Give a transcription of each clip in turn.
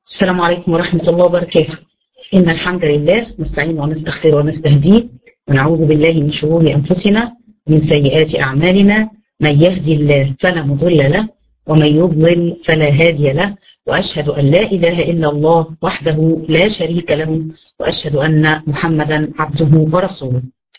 السلام عليكم ورحمة الله وبركاته. إن الحمد لله نستعين ونستغفر ونستهديه ونعوذ بالله من شرور أنفسنا ومن سيئات أعمالنا. من يهدي الله فلا مضل له ومن يضلل فلا هادي له، وأشهد أن لا إله إلا الله وحده لا شريك له، وأشهد أن محمدا عبده ورسوله.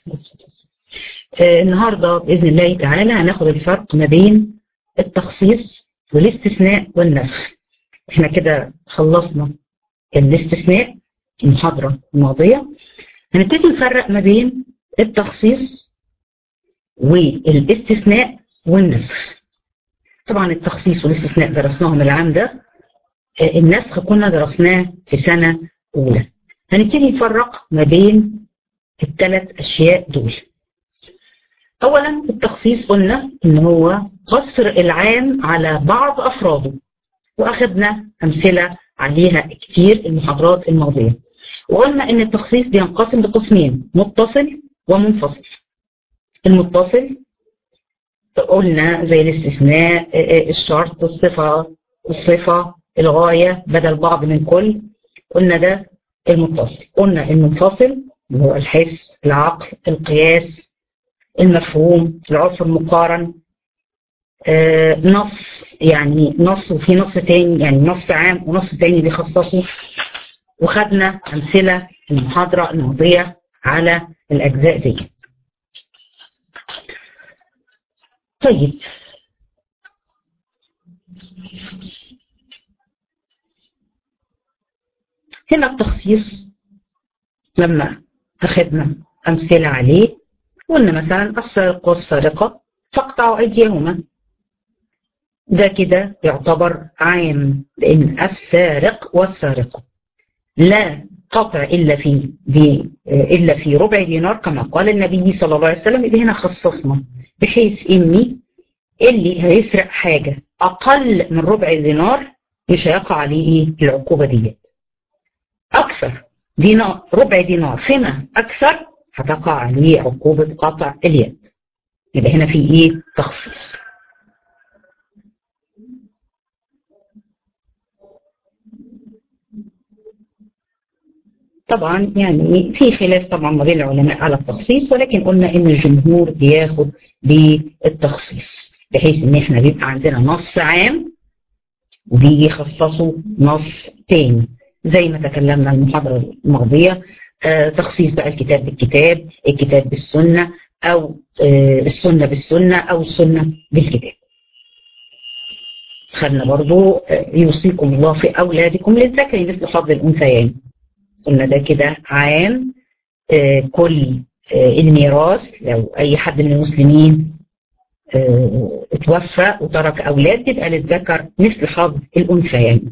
النهاردة بإذن الله تعالى هناخد الفرق ما بين التخصيص والاستثناء والنسخ. احنا كده خلصنا الاستثناء المحاضرة الماضية، هنبتدي نفرق ما بين التخصيص والاستثناء والنسخ. طبعا التخصيص والاستثناء درسناهم العام ده، النسخ كنا درسناه في سنة أولى. هنبتدي نفرق ما بين الثلاث أشياء دول. أولا التخصيص قلنا إن هو قصر العام على بعض أفراده، وأخذنا أمثلة عليها كتير المحاضرات الماضية، وقلنا إن التخصيص بينقسم لقسمين: متصل ومنفصل. المتصل قلنا زي الاستثناء، الشرط، الصفة، الغاية، بدل بعض من كل، قلنا ده المتصل. قلنا المنفصل اللي هو الحس، العقل، القياس، المفهوم، العرف المقارن، نص، يعني نص وفي نص تاني، يعني نص عام ونص تاني بيخصصه. وخدنا أمثلة المحاضرة الماضية على الأجزاء دي. طيب هنا التخصيص لما أخذنا أمثلة عليه قلنا مثلا السارق والسارقة فاقطعوا أيديهما، ده كده يعتبر عام، لأن السارق والسارقة لا قطع إلا في ربع دينار كما قال النبي صلى الله عليه وسلم. يبقى هنا خصصنا بحيث إني اللي هيسرق حاجة أقل من ربع دينار مش هيقع عليه العقوبة دي. أكثر دينار، ربع دينار فيما أكثر، هتقع عليه عقوبة قطع اليد. يبقى هنا في تخصيص. طبعا يعني في خلاف طبعا ما بين العلماء على التخصيص، ولكن قلنا ان الجمهور بياخد بالتخصيص، بحيث ان احنا بيبقى عندنا نص عام وبيجي يخصصوا نص تاني زي ما تكلمنا المحاضرة الماضية. تخصيص بقى الكتاب بالكتاب، الكتاب بالسنة، او السنة بالسنة، او السنة بالكتاب. خدنا برضو يوصيكم الله في اولادكم للذكر مثل حظ الانثيين، قلنا ده كده عام. كل الميراث لو أي حد من المسلمين اتوفى وترك أولاد بيبقى للذكر مثل حظ الأنثيين.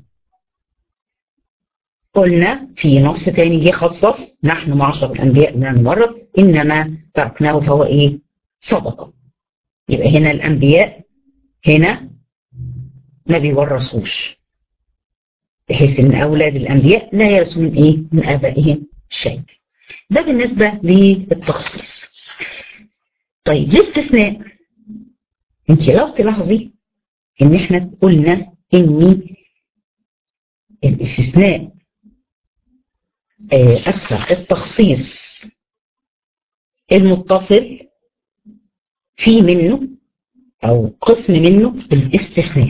قلنا في نص تاني جه خصص: نحن معشر الأنبياء لا نورث إنما تركناه فهو صدقة. يبقى هنا الأنبياء هنا ما بيورثوش، بحيث ان اولاد الانبياء لا يرثون من ابائهم شيء. ده بالنسبه للتخصيص. طيب الاستثناء، انت لو تلاحظي ان احنا قلنا ان الاستثناء اكثر التخصيص المتصل في منه او قسم منه الاستثناء،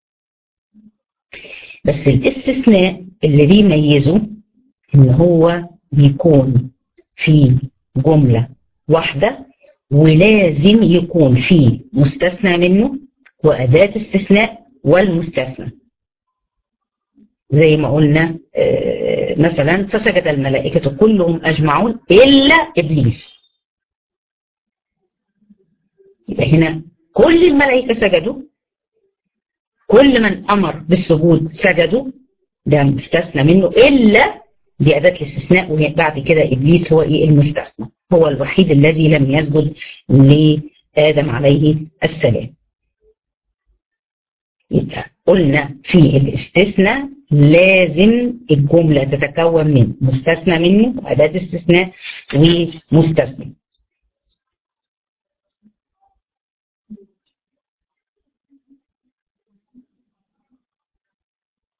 بس الاستثناء اللي بيميزه ان هو بيكون في جملة واحدة، ولازم يكون في مستثنى منه وأداة استثناء والمستثنى. زي ما قلنا مثلا فسجد الملائكة كلهم أجمعون إلا إبليس. يبقى هنا كل الملائكة سجدوا، كل من أمر بالسجود سجدوا، ده مستثنى منه، إلا دي أداة الاستثناء. وبعد كده إبليس هو المستثنى، هو الوحيد الذي لم يسجد لآدم عليه السلام. يبقى قلنا في الاستثناء لازم الجملة تتكون من مستثنى منه وأداة استثناء ومستثنى.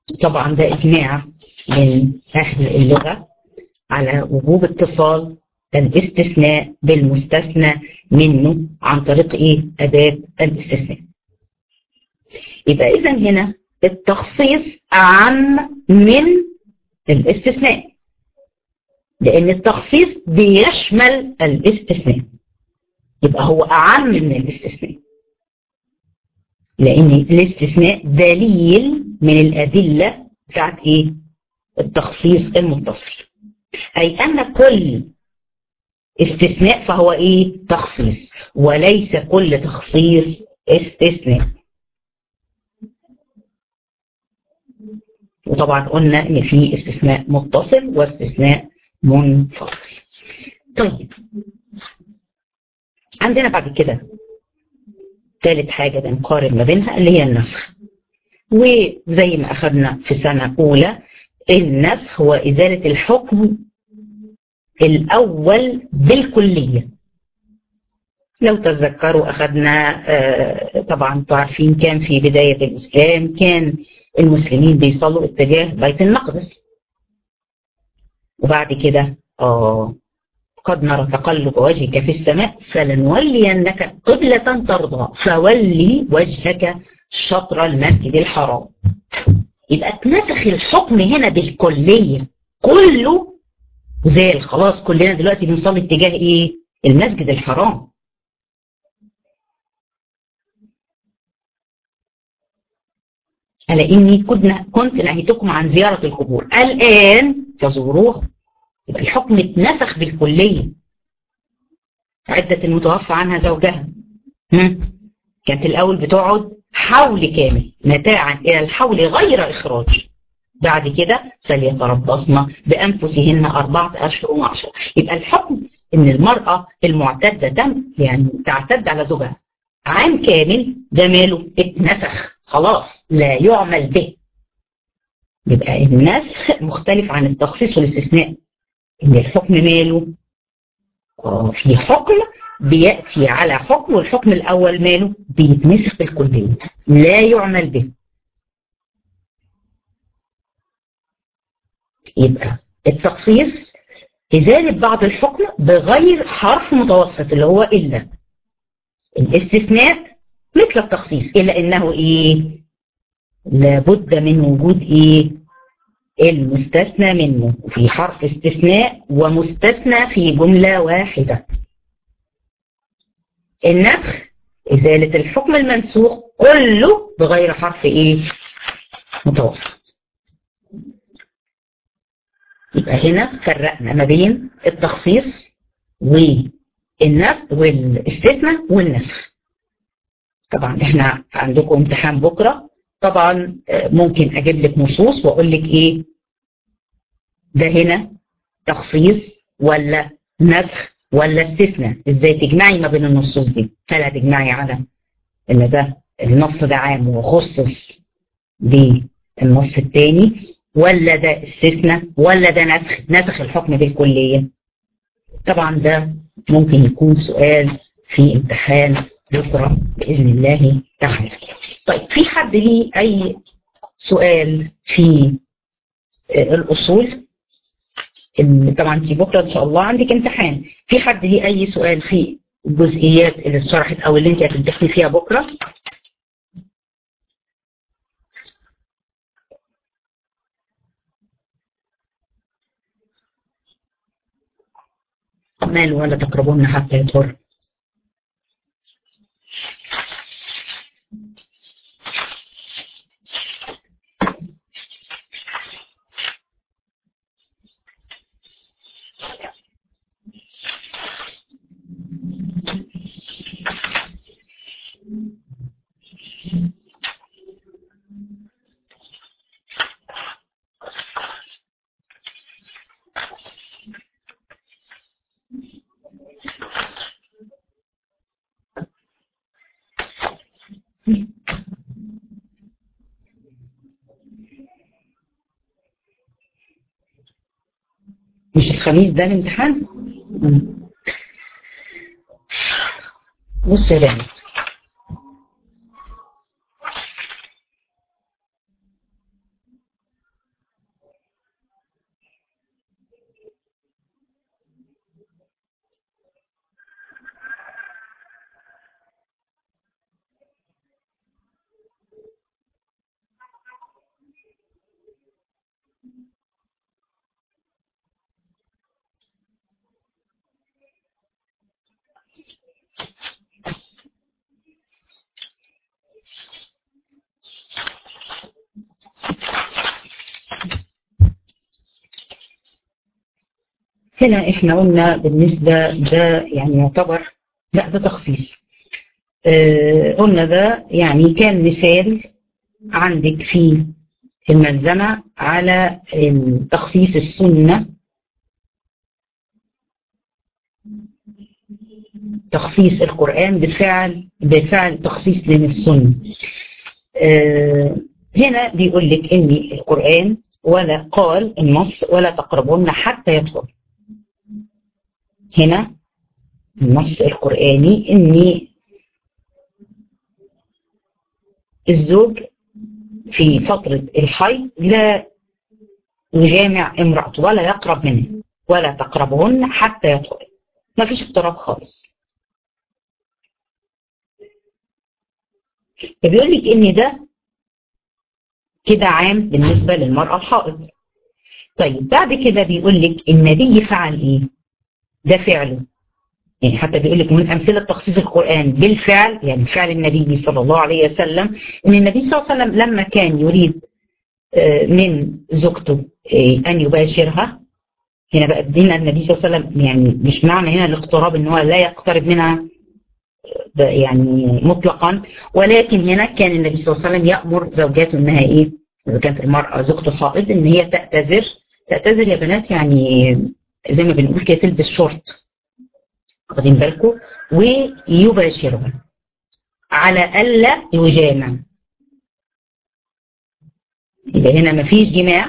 طبعا ده إجماع من أهل اللغة على وجوب اتصال الاستثناء بالمستثنى منه عن طريق إيه؟ أداة الاستثناء. يبقى إذن هنا التخصيص أعم من الاستثناء، لأن التخصيص بيشمل الاستثناء، يبقى هو أعم من الاستثناء، لأن الاستثناء دليل من الأدلة بتاعت إيه؟ التخصيص المتصل، أي أن كل استثناء فهو إيه؟ تخصيص، وليس كل تخصيص استثناء. وطبعا قلنا إن في استثناء متصل واستثناء منفصل. طيب عندنا بعد كده ثالث حاجة بنقارن ما بينها اللي هي النسخ. وزي ما أخذنا في سنة أولى، النسخ هو إزالة الحكم الأول بالكلية. لو تتذكروا أخذنا طبعا تعرفين كان في بداية الإسلام كان المسلمين بيصلوا اتجاه بيت المقدس، وبعد كده قد نرى تقلب وجهك في السماء فلنولينك قبلة ترضى فولي وجهك شطر المسجد الحرام. يبقى اتنسخ الحكم هنا بالكلية كله زال، خلاص كلنا دلوقتي بنصلي اتجاه ايه؟ المسجد الحرام. ألا إني كنت نهيتكم عن زيارة القبور الآن فزوروها. يبقى الحكم اتنسخ بالكلية. عدة المتوفى عنها زوجها كانت الأول بتقعد حول كامل متاعا إلى الحول غير إخراج، بعد كده فليتربصن بأنفسهن 4 أشهر و10. يبقى الحكم إن المرأة المعتدة يعني تعتد على زوجها عام كامل ده ماله اتنسخ خلاص لا يعمل به. يبقى النسخ مختلف عن التخصيص والاستثناء، إن الحكم ماله في حكم بيأتي على حكم، والحكم الأول ماله بيتنسخ بالكلية لا يعمل به. يبقى التخصيص إزالة بعض الحكم بغير حرف متوسط اللي هو إلا. الاستثناء مثل التخصيص إلا إنه إيه؟ لابد من وجود إيه؟ المستثنى منه في حرف استثناء ومستثنى في جملة واحدة. النسخ إزالة الحكم المنسوخ كله بغير حرف إيه؟ متوسط. يبقى هنا فرقنا ما بين التخصيص والنسخ والاستثناء والنسخ. طبعا احنا عندكم امتحان بكرة، طبعا ممكن اجيب لك نصوص واقول لك ايه ده هنا تخصيص ولا نسخ ولا استثناء، ازاي تجمعي ما بين النصوص دي. هل هتجمعي على ان ده النص ده عام وخصص بالنص الثاني، ولا ده استثناء، ولا ده نسخ الحكم بالكلية. طبعا ده ممكن يكون سؤال في امتحان بكرة بإذن الله تعالى. طيب في حد ليه أي سؤال في الأصول؟ طبعا انت بكرة إن شاء الله عندك امتحان. في حد ليه أي سؤال في الجزئيات اللي اتشرحت أو اللي انت هتمتحني فيها بكرة؟ مال ولا تقربون حتى يطهر. مش الخميس ده الامتحان؟ بص يا بنات، هنا احنا قلنا بالنسبة ده يعني يعتبر لا ده تخصيص. قلنا ده يعني كان مثال عندك في الملزمة على تخصيص السنة، تخصيص القرآن بفعل تخصيص من السنة. هنا بيقول لك ان القرآن ولا قال النص ولا تقربون حتى يطهر. هنا النص القرآني ان الزوج في فترة الحيض لا يجامع امرأته ولا يقرب منها ولا تقربهن حتى يطهر، ما فيش اقتراب خالص. فبيقول لك ان ده كده عام بالنسبة للمرأة الحائض. طيب بعد كده بيقول لك النبي فعل ايه؟ ده فعله، يعني حتى بيقول لك من امثله تخصيص القران بالفعل، يعني فعل النبي صلى الله عليه وسلم، ان النبي صلى الله عليه وسلم لما كان يريد من زوجته ان يباشرها. هنا بقى دين النبي صلى الله عليه وسلم يعني مش معنى هنا الاقتراب ان هو لا يقترب منها يعني مطلقا، ولكن هنا كان النبي صلى الله عليه وسلم يأمر زوجاته انها ايه، اذا كانت المرأة زوجته حائض ان هي تعتذر يا بنات، يعني زي ما بنقول كده تلبس شورت، واخدين بالكم، ويباشرها على ألا يجامع. يبقى هنا مفيش جماع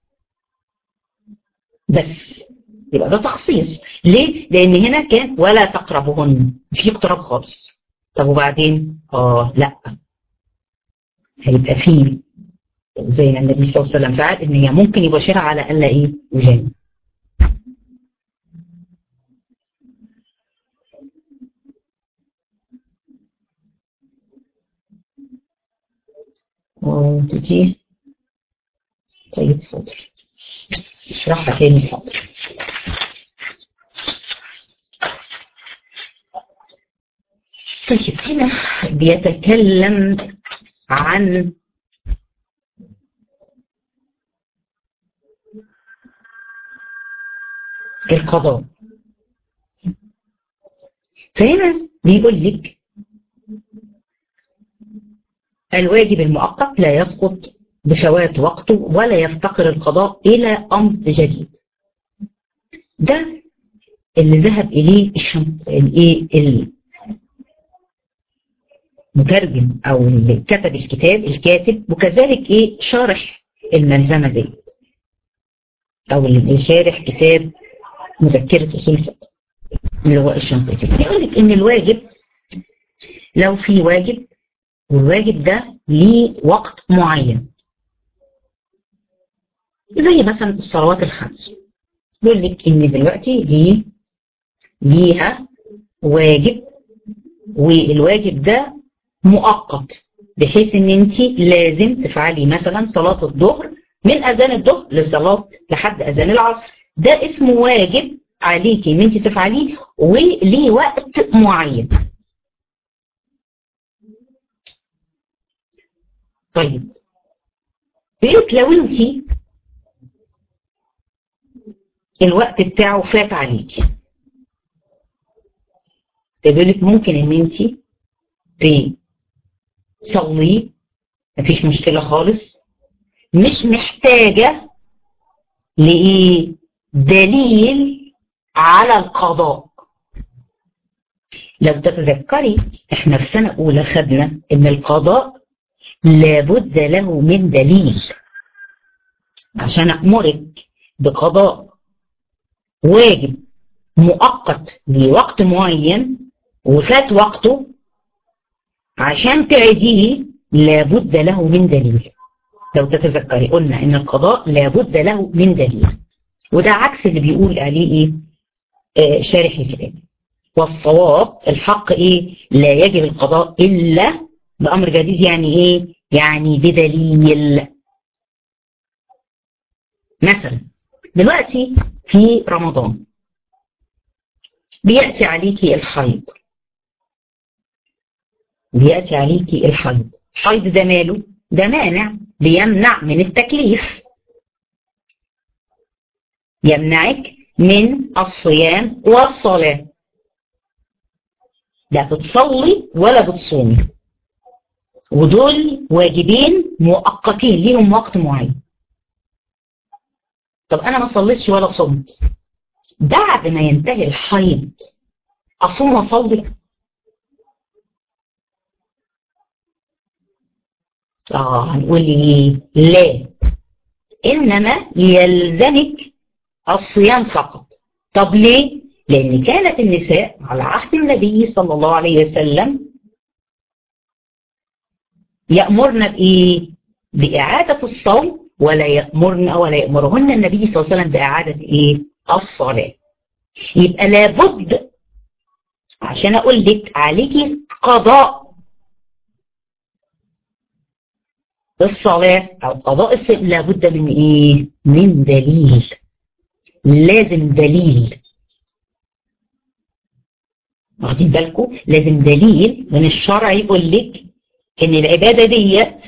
بس، يبقى ده تخصيص. ليه؟ لأن هنا كان ولا تقربهن، مفيش اقتراب خالص. طب وبعدين؟ لا، هيبقى فيه زي ما النبي صلى الله عليه وسلم فعل ان هي ممكن يباشرها على ألا ايه يجامع. تيجي طيب حاضر، اشرحها تاني حاضر. طيب هنا بيتكلم عن القضاء. فهنا بيقول لك الواجب المؤقت لا يسقط بفوات وقته ولا يفتقر القضاء إلى أمر جديد. ده اللي ذهب إليه المترجم أو اللي كتب الكاتب، وكذلك شارح الملزمة دي أو اللي شارح كتاب مذكرة أصول الفقه اللي هو الشنقيطي. بيقول لك إن الواجب لو في واجب والواجب ده ليه وقت معين، زي مثلا الصلوات الخمس، بيقول لك ان دلوقتي ليها واجب، والواجب ده مؤقت بحيث ان انت لازم تفعلي مثلا صلاة الظهر من اذان الظهر لصلاة لحد اذان العصر. ده اسمه واجب عليكي ان انت تفعليه وليه وقت معين. طيب بيقولك لو انت الوقت بتاعه فات عليكي، بيقولك ممكن ان انت تصلي، مفيش مشكلة خالص، مش محتاجة لإيه دليل على القضاء. لو تتذكري احنا في سنة اولى خدنا ان القضاء لابد له من دليل. عشان أأمرك بقضاء واجب مؤقت لوقت معين وفات وقته، عشان تعيديه لابد له من دليل. لو تتذكري قلنا ان القضاء لابد له من دليل، وده عكس اللي بيقول عليه شارح الكتاب. والصواب الحق لا يجب القضاء الا بأمر جديد. يعني يعني بدليل. مثلا دلوقتي في رمضان بيأتي عليكي الحيض، الحيض ده ماله؟ ده مانع، بيمنع من التكليف، يمنعك من الصيام والصلاة. لا بتصلي ولا بتصومي، ودول واجبين مؤقتين ليهم وقت معين. طب أنا ما صليتش ولا صمت، بعد ما ينتهي الحيض أصوم وأصلي؟ هنقول لي لا، إنما يلزمك الصيام فقط. طب ليه؟ لأن كانت النساء على عهد النبي صلى الله عليه وسلم يأمرن بإيه؟ بإعادة الصوم، ولا يأمرهن النبي صلى الله عليه وسلم بإعادة إيه؟ الصلاة. يبقى لابد عشان أقول لك عليكي قضاء الصلاة أو قضاء الصيام، لابد من إيه؟ من دليل. لازم دليل، واخدين بالكم؟ لازم دليل من الشرع يقول لك ان العبادة ديت،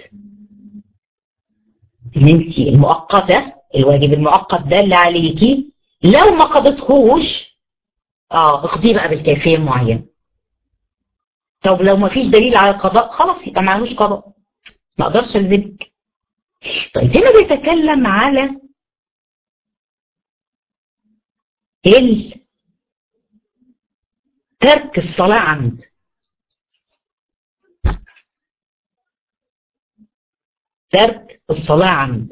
ان انت المؤقتة، الواجب المؤقت ده اللي عليكي لو ما قضيتهوش اقضيه بقى بالكيفية معينة. طب لو ما فيش دليل على القضاء خلاص يبقى معلوش قضاء، ما اقدرش الزمك. طيب هنا بيتكلم على ترك الصلاة عمد. ترك الصلاة عمد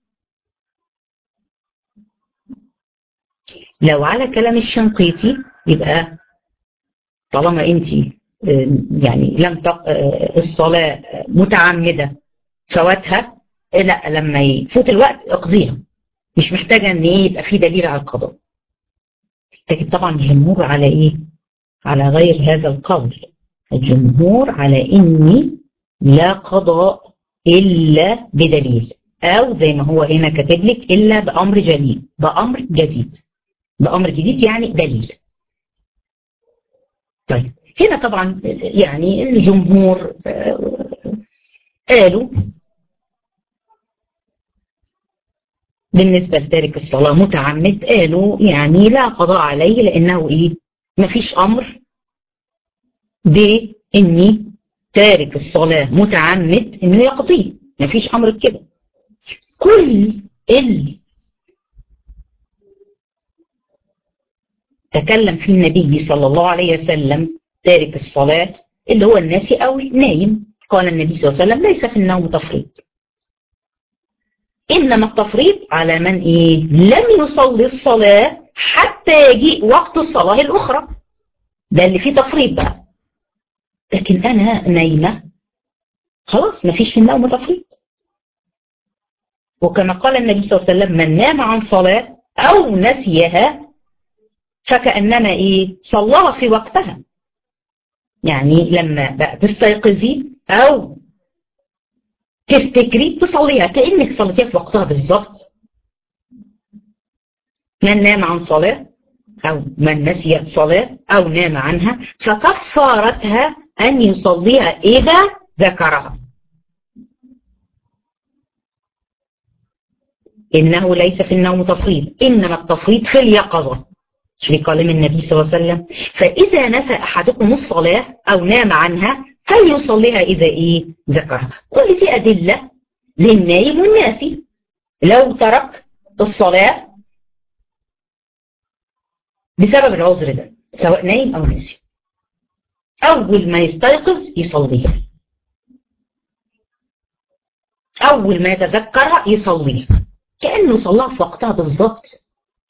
لو على كلام الشنقيطي يبقى طالما انت يعني لم الصلاة متعمدة فواتها، لا لما يفوت الوقت اقضيها، مش محتاجة ان ايه يبقى في دليل على القضاء. لكن طبعا الجمهور على ايه؟ على غير هذا القول. الجمهور على اني لا قضاء الا بدليل، او زي ما هو هنا كاتب لك الا بامر جديد. بامر جديد، بامر جديد يعني دليل. طيب هنا طبعا يعني الجمهور قالوا بالنسبة لتارك الصلاة متعمد، قالوا يعني لا قضاء عليه، لأنه إيه؟ مفيش أمر بإني تارك الصلاة متعمد إنه يقضيه، مفيش أمر بكده. كل تكلم فيه النبي صلى الله عليه وسلم تارك الصلاة اللي هو الناسي أو نايم. قال النبي صلى الله عليه وسلم ليس في النوم تفريط، إنما التفريط على من إيه؟ لم يصلي الصلاة حتى يجيء وقت الصلاة الأخرى، ده اللي فيه تفريط بقى. لكن أنا نايمة خلاص مفيش في النوم تفريط. وكما قال النبي صلى الله عليه وسلم من نام عن صلاة أو نسيها فكأنما إيه؟ صلاها في وقتها. يعني لما بقى تستيقظي أو تفتكري تصليها كأنك صليتيها في وقتها بالظبط. من نام عن صلاة أو من نسي صلاة أو نام عنها فكفارتها أن يصليها إذا ذكرها. إنه ليس في النوم تفريط، إنما التفريط في اليقظة. في كلام النبي صلى الله عليه وسلم فإذا نسى أحدكم الصلاة أو نام عنها فليصليها إذا إيه ذكرها. كل دي أدلة للنايم والناسي لو ترك الصلاة بسبب العذر ده، سواء نايم أو ناسي، أول ما يستيقظ يصليها، أول ما يتذكرها يصليها كأنه صلاها في وقتها بالظبط.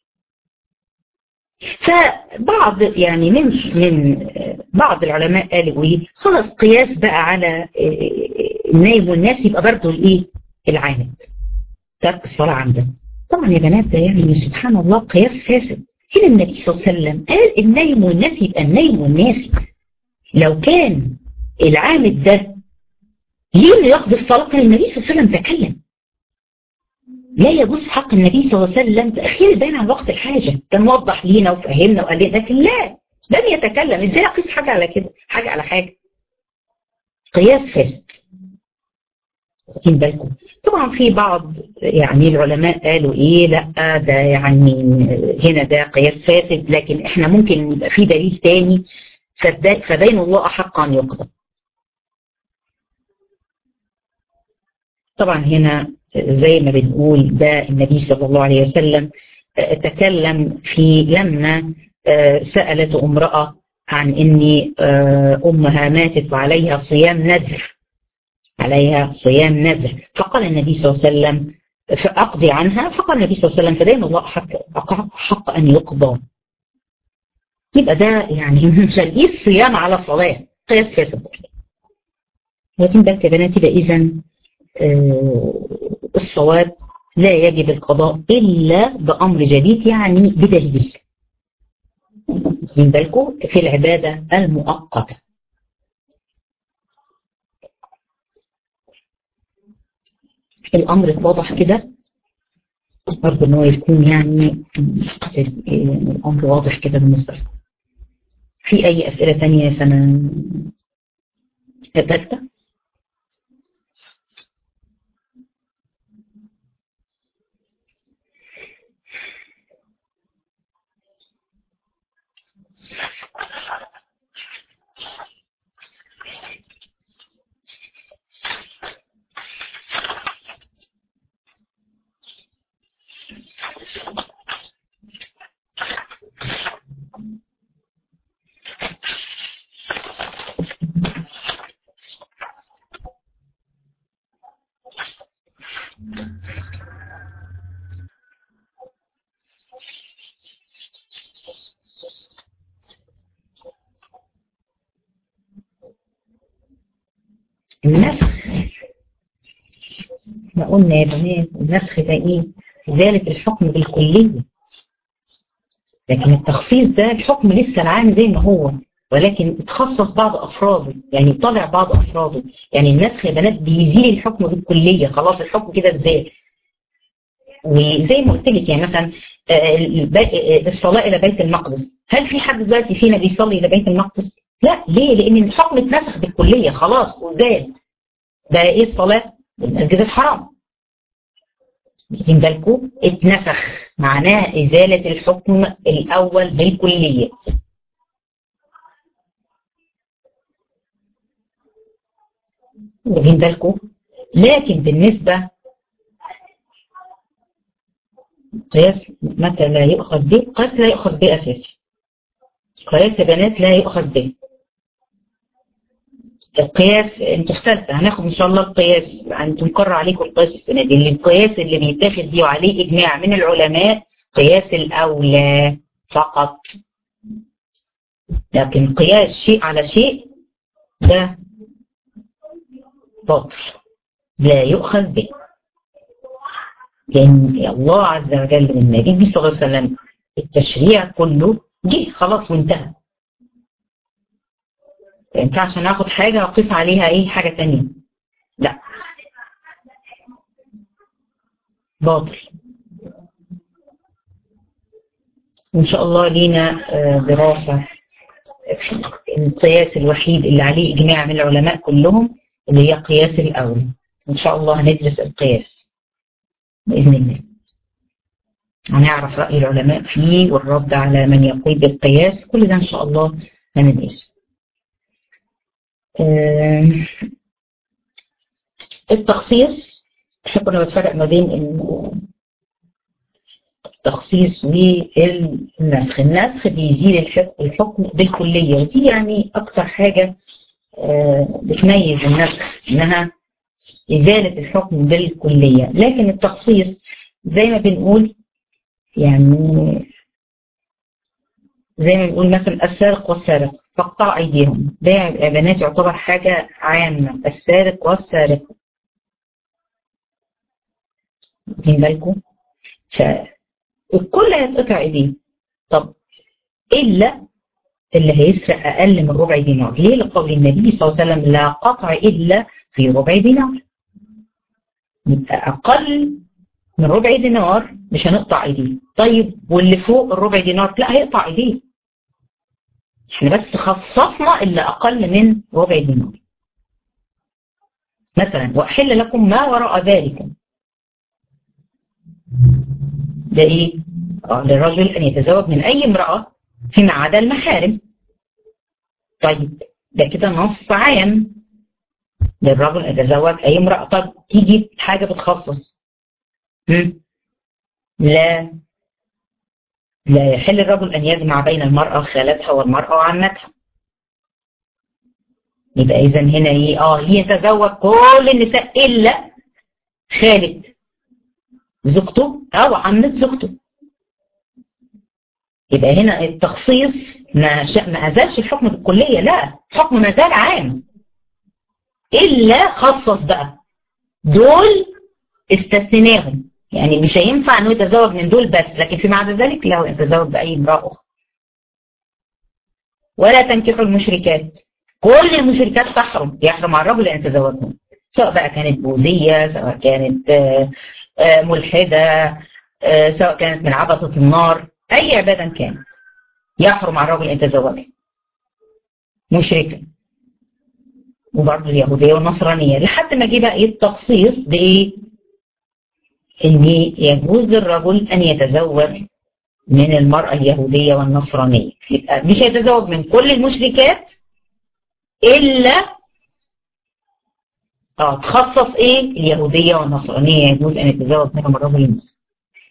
فبعض يعني من بعض العلماء قالوا ايه خلاص قياس بقى على النايم والناس يبقى برضه الايه العامد ترك الصلاه عمدا. طبعا يا بنات ده يعني سبحان الله قياس فاسد. هنا النبي صلى الله عليه وسلم قال النايم والناس يبقى النايم والناس. لو كان العامد ده ليه انه يقضي الصلاه كان النبي صلى الله عليه وسلم تكلم. لا يجوز حق النبي صلى الله عليه وسلم تأخير البيان عن وقت الحاجة، كان وضح لينا وفهمنا وقال لنا، لكن لا لم يتكلم. ازاي اقيس حاجة على كده؟ حاجة على حاجة، قياس فاسد. واخدين بالكم؟ طبعا في بعض يعني العلماء قالوا ايه، لا ده يعني هنا ده قياس فاسد، لكن احنا ممكن يبقى في دليل تاني، فدين الله احق ان يقضى. طبعا هنا زي ما بنقول ده النبي صلى الله عليه وسلم تكلم في لما سألته امرأة عن ان امها ماتت وعليها صيام نذر، عليها صيام نذر، فقال النبي صلى الله عليه وسلم فأقضي عنها، فقال النبي صلى الله عليه وسلم فدين الله حق أن يقضى. يبقى ده يعني مش هنقيس صيام على صلاة، قياس فاسد. ولكن بالك يا بناتي بقى إذا الصواب لا يجب القضاء إلا بأمر جديد، يعني بدليل. واخدين بالكم في العبادة المؤقتة. الأمر واضح كده، أرجو إن هو يكون يعني الأمر واضح كده بالنسبة لكم. في أي أسئلة تانية يا سنة ثالثة؟ النسخ، احنا قلنا يا بنات النسخ ده ايه؟ إزالة الحكم بالكلية، لكن التخصيص ده الحكم لسه العام زي ما هو، ولكن اتخصص بعض أفراده، يعني طلع بعض أفراده. يعني النسخ يا بنات بيزيل الحكم بالكلية، خلاص الحكم كده اتزال. وزي ما قلت لك يعني مثلا الصلاة إلى بيت المقدس، هل في حد دلوقتي فينا بيصلي إلى بيت المقدس؟ لا، ليه؟ لأن الحكم اتنسخ بالكلية خلاص وزال. ده ايه الصلاة؟ المسجد الحرام. واخدين بالكم؟ اتنسخ، معناه إزالة الحكم الأول بالكلية. واخدين بالكم؟ لكن بالنسبة قياس متى لا يؤخذ به؟ قياس لا يؤخذ به أساسي. قياس يا بنات لا يؤخذ به. القياس انتوا في ثالثه هناخد ان شاء الله القياس، انتوا مقرر عليكم القياس السنه دي. القياس اللي بيتاخد بيه وعليه اجماع من العلماء قياس الاولى فقط. لكن قياس شيء على شيء ده باطل لا يؤخذ به، لان الله عز وجل من النبي صلى الله عليه وسلم التشريع كله جه خلاص وانتهى. ما ينفعش ناخد حاجه واقيس عليها ايه حاجه ثانيه، لا، باطل. وإن شاء الله لينا دراسة في القياس الوحيد اللي عليه إجماع من العلماء كلهم، اللي هي قياس الأولى. إن شاء الله هندرس القياس بإذن الله، هنعرف رأي العلماء فيه والرد على من يقول بالقياس، كل ده إن شاء الله هندرسه. التخصيص، احنا كنا بنفرق ما بين التخصيص والنسخ. النسخ بيزيل الحكم بالكلية، ودي يعني أكتر حاجة بتميز النسخ إنها إزالة الحكم بالكلية. لكن التخصيص زي ما بنقول يعني زي ما بنقول مثلا السارق والسارق فاقطعوا أيديهم، ده يا بنات يعتبر حاجة عامة، السارق والسارق. واخدين بالكم؟ فالكل هيتقطع ايديه. طب إلا اللي هيسرق أقل من ربع دينار، ليه؟ لقول النبي صلى الله عليه وسلم لا قطع إلا في ربع دينار. يبقى أقل من ربع دينار مش هنقطع ايديه. طيب واللي فوق الربع دينار لا هيقطع ايديه. احنا بس خصصنا اللي أقل من ربع دينار. مثلا وأحل لكم ما وراء ذلك، ده ايه؟ للرجل ان يتزوج من اي امرأة فيما عدا المحارم. طيب ده كده نص عام للرجل ان يتزوج اي امرأة. طب تيجي حاجة بتخصص، لا يحل الرجل ان يجمع بين المرأة خالتها والمرأة وعمتها. يبقى اذا هنا ايه؟ يتزوج كل النساء الا خالة زوجته او عمة زوجته. يبقى هنا التخصيص ما أزالش الحكم بالكلية، لا، الحكم ما زال عام، إلا خصص بقى دول استثناهم. يعني مش هينفع انه يتزوج من دول بس، لكن فيما عدا ذلك لا، يتزوج بأي امرأة أخرى. ولا تنكحوا المشركات، كل المشركات يحرم على الرجل أن يتزوجهم، سواء بقى كانت بوذية، سواء كانت ملحدة، سواء كانت من عبثة النار، أي عبادة كان يحرم على الرجل أن يتزوجها مشركة. وبرضه اليهودية والنصرانية، لحد ما جه بقى التخصيص بإيه؟ إن يجوز للرجل أن يتزوج من المرأة اليهودية والنصرانية. يبقى مش هيتزوج من كل المشركات إلا تخصص إيه؟ اليهودية والنصرانية يجوز أن يتزوج منهم الرجل المسلم.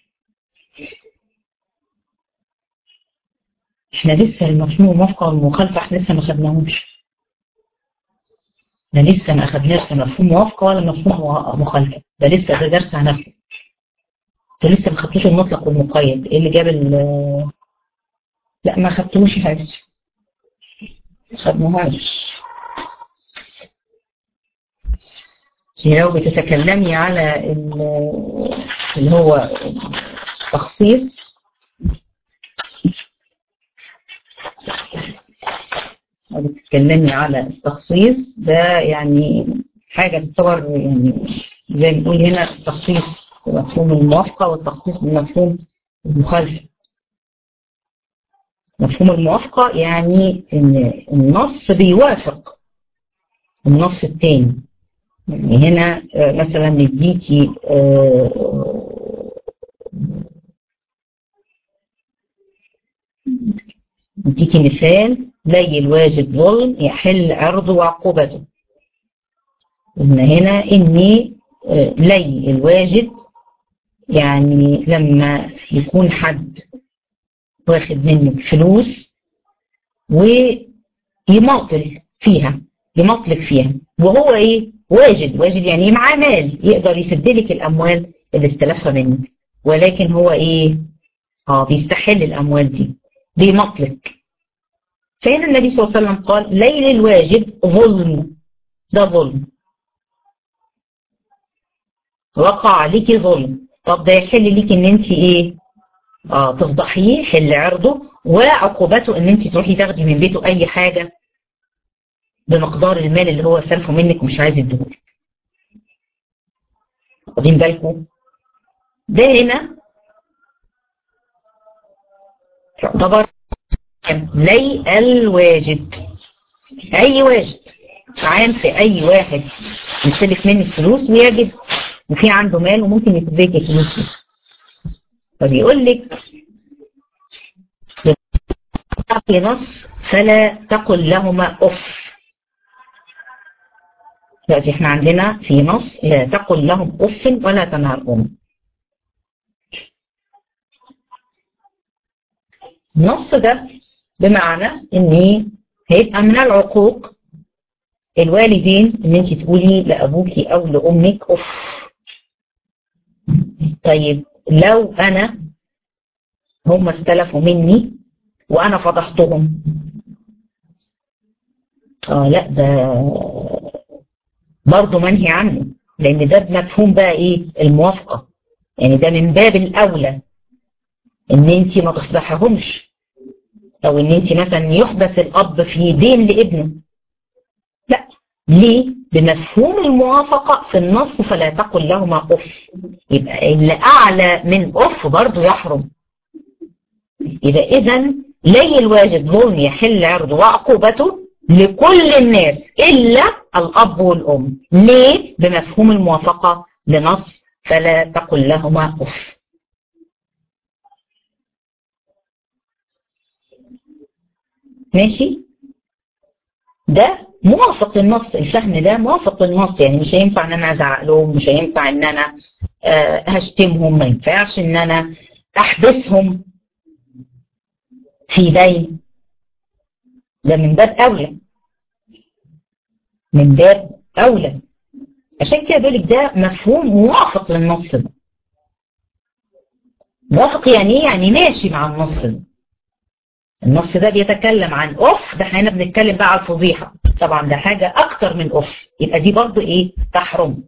احنا لسه المفهوم الموافقة والمخالفة احنا لسه ما خدناهوش. ده لسه ما اخدناش مفهوم موافقة ولا مفهوم مخالفة، ده لسه ده درس هناخده. ده لسه ما خدتوش المطلق والمقيد. ايه اللي جاب لا ما خدتوش يا حبيبتي، ما خدناهاش. لو بتتكلمي على اللي هو التخصيص، بتتكلمي على التخصيص ده يعني حاجة تعتبر يعني زي ما بنقول هنا التخصيص بمفهوم الموافقة والتخصيص بمفهوم المخالفة. مفهوم الموافقة يعني ان النص بيوافق النص التاني. يعني هنا مثلا نديكي مثال: لي الواجب ظلم يحل عرضه وعقوبته. قلنا هنا اني لي الواجب يعني لما يكون حد واخد منك فلوس ويماطل فيها، يماطلك فيها، وهو ايه؟ واجد يعني معاه مال يقدر يسد لك الاموال اللي استلفها منك، ولكن هو ايه؟ بيستحل الاموال دي، بيماطلك. فهنا النبي صلى الله عليه وسلم قال لي الواجب ظلم، ده ظلم، وقع عليكي ظلم. طب ده يحل ليك ان انت ايه؟ تفضحيه، حل عرضه، وعقوبته ان انت تروحي تاخدي من بيته اي حاجة بمقدار المال اللي هو سلفه منك ومش عايز يديهولك. واخدين بالكم؟ ده هنا يعتبر لي الواجب، اي واجب عام في اي واحد يستلف منك فلوس ويجب وفي عنده مال وممكن يسدلك الفلوس دي. فبيقول لك في نص فلا تقل لهما اف. دلوقتي احنا عندنا في نص لا تقل لهم اف ولا تنهرهم. النص ده بمعنى ان هيبقى من العقوق الوالدين ان انت تقولي لابوكي او لامك اف. طيب لو انا هم استلفوا مني وانا فضحتهم، لا ده برضه منهي عنه، لان ده بمفهوم بقى ايه؟ الموافقة. يعني ده من باب الاولى ان انت ما تفضحهمش، او ان انت مثلا يحبس الاب في دين لابنه، لا. ليه؟ بمفهوم الموافقة في النص فلا تقل لهما اف. يبقى اللي اعلى من اف برضه يحرم. يبقى اذا لي الواجب ظلم يحل عرضه وعقوبته لكل الناس إلا الأب والأم. ليه؟ بمفهوم الموافقة لنص فلا تقل لهما أف. ماشي؟ ده موافق للنص، الفهم ده موافق للنص. يعني مش هينفع ان انا ازعق لهم، مش هينفع ان انا هشتمهم، ما ينفعش ان انا احبسهم في دين. ده من باب اولى، من باب اولى. عشان كده بقول لك ده مفهوم موافق للنص ده. موافق يعني ايه؟ يعني ماشي مع النص ده. النص ده بيتكلم عن اوف، ده احنا هنا بنتكلم بقى على الفضيحه، طبعا ده حاجه اكتر من اوف، يبقى دي برضو ايه؟ تحرم.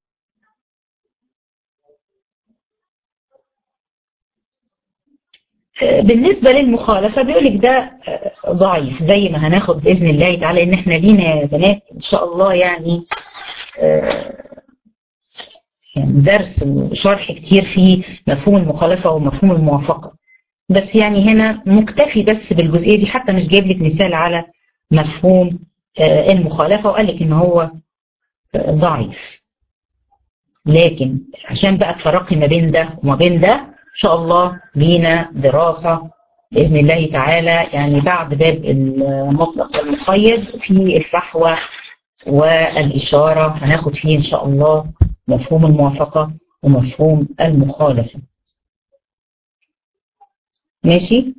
بالنسبه للمخالفه بيقول لك ده ضعيف، زي ما هناخد باذن الله تعالى ان احنا لينا يا بنات ان شاء الله يعني يعني درس وشرح كتير في مفهوم المخالفه ومفهوم الموافقه. بس يعني هنا مكتفي بس بالجزئيه دي، حتى مش جايب لك مثال على مفهوم المخالفه وقال لك ان هو ضعيف. لكن عشان بقى تفرقي ما بين ده وما بين ده ان شاء الله لينا دراسه باذن الله تعالى، يعني بعد باب المطلق والمقيد في الفحوى والاشاره هناخد فيه ان شاء الله مفهوم الموافقه ومفهوم المخالفه. ماشي؟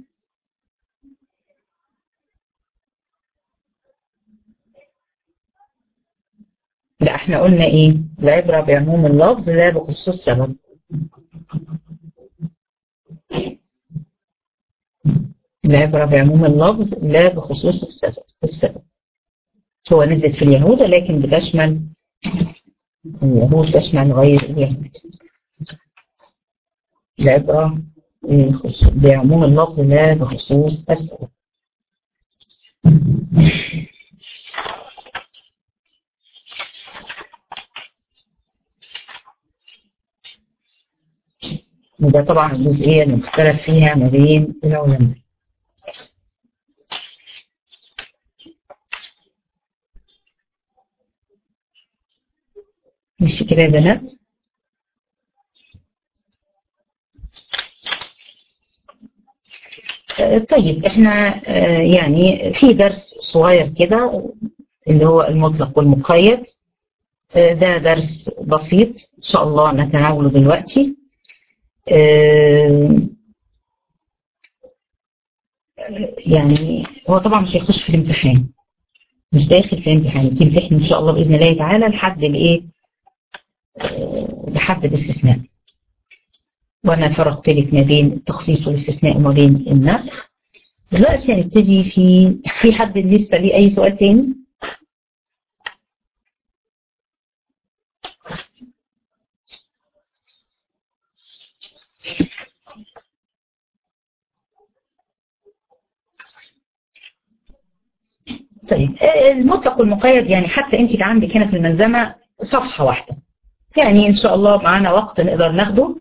لا احنا قلنا ايه؟ العبره بعموم اللفظ لا بخصوص السبب. العبره بعموم اللفظ لا بخصوص السبب. هو نزل في اليهود لكن بتشمل اليهود، تشمل غير اليهود. العبرة بعموم اللفظ لا بخصوص السبب. وده طبعا الجزئية اللي مختلف فيها ما بين العلماء. مش كده يا بنات؟ طيب احنا يعني في درس صغير كده اللي هو المطلق والمقيد. ده درس بسيط ان شاء الله نتناوله دلوقتي. يعني هو طبعا مش هيخش في الامتحان، مش داخل في الامتحان، تمتحن ان شاء الله باذن الله تعالى لحد الايه؟ لحد الاستثناء. وانا فرقت لك ما بين التخصيص والاستثناء وما بين النسخ. دلوقتي هنبتدي في حد لسه ليه اي سؤال تاني؟ طيب المطلق والمقيد يعني حتى انت عندك هنا في الملزمه صفحه واحده، يعني ان شاء الله معانا وقت نقدر ناخده،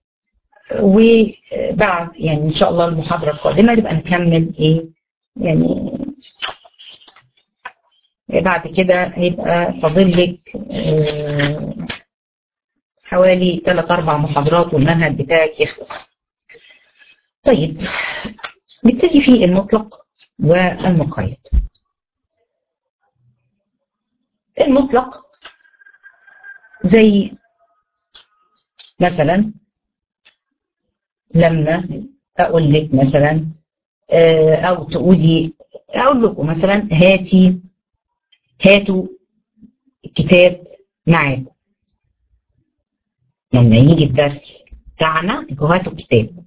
وبعد يعني ان شاء الله المحاضره القادمه نبقى نكمل ايه يعني. بعد كده هيبقى فاضل لك حوالي 3-4 محاضرات والمنهج بتاعك يخلص. طيب نبتدي في المطلق والمقيد. المطلق زي مثلا لما اقول لك مثلا او تقولي، اقول لكم مثلا هاتوا الكتاب معاكم. لما يجي الدرس بتاعنا يبقوا هاتوا الكتاب،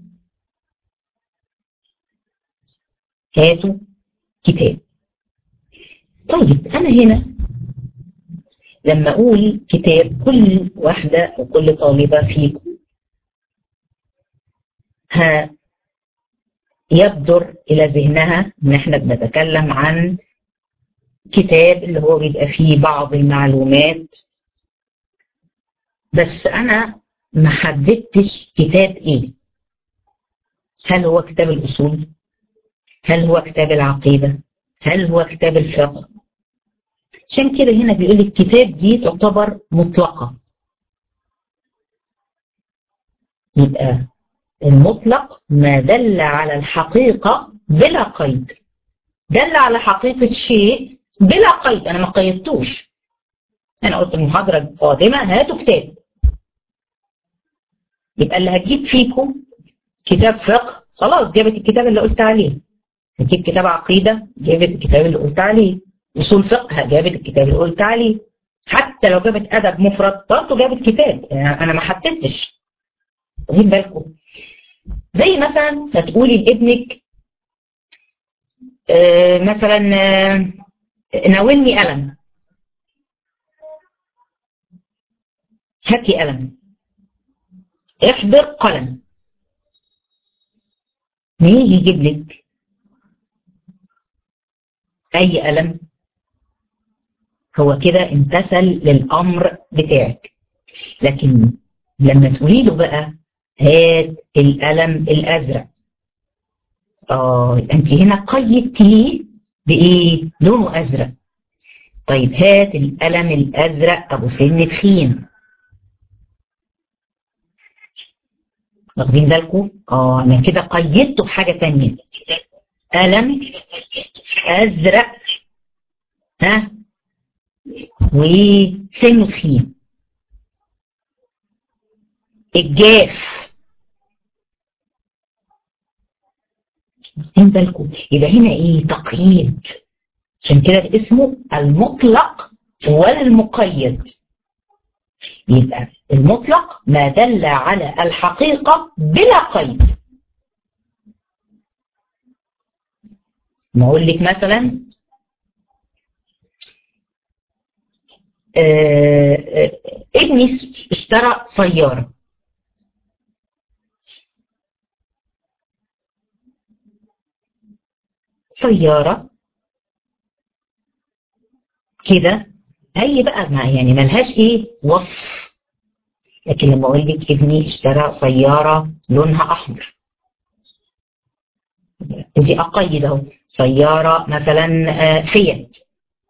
هاتوا كتاب. طيب انا هنا لما اقول كتاب، كل واحدة وكل طالبة فيكم يبدر الى ذهنها ان احنا بنتكلم عن كتاب اللي هو بيبقى فيه بعض المعلومات، بس انا ما حددتش كتاب ايه. هل هو كتاب الاصول؟ هل هو كتاب العقيدة؟ هل هو كتاب الفقه؟ عشان كده هنا بيقول الكتاب دي تعتبر مطلقة. يبقى المطلق ما دل على الحقيقة بلا قيد، دل على حقيقة شيء بلا قيد، أنا ما قيدتوش. أنا قلت المحاضرة القادمة هاتوا كتاب، يبقى اللي هتجيب فيكم كتاب فقه خلاص جابت الكتاب اللي قلت عليه، هتجيب كتاب عقيدة جابت الكتاب اللي قلت عليه، أصول فقه جابت الكتاب اللي قلت عليه، حتى لو جابت أدب مفرد برضه جابت كتاب، يعني أنا ما حددتش. واخدين بالكم؟ زي مثلا هتقولي لابنك مثلا ناولني قلم، هاتي قلم، احضر قلم، مين يجي يجيب لك اي قلم؟ هو كده امتثل للامر بتاعك. لكن لما تقولي له بقى هات القلم الازرق، انت هنا قيدتيه بايه؟ لونه ازرق. طيب هات القلم الازرق ابو سن تخين. واخدين بالكم؟ انا كده قيدته بحاجه ثانيه، قلم ازرق ها وسنه تخين. الجاف، واخدين بالكم؟ يبقى هنا ايه؟ تقييد. عشان كده اسمه المطلق والمقيد. يبقى المطلق ما دل على الحقيقة بلا قيد. ما اقول لك مثلا ابني اشترى سيارة، سيارة كده هي بقى يعني ملهاش ايه وصف. لكن لما اقول لك ابني اشترى سيارة لونها احمر، دي اقيد اهو. سيارة مثلا فيت،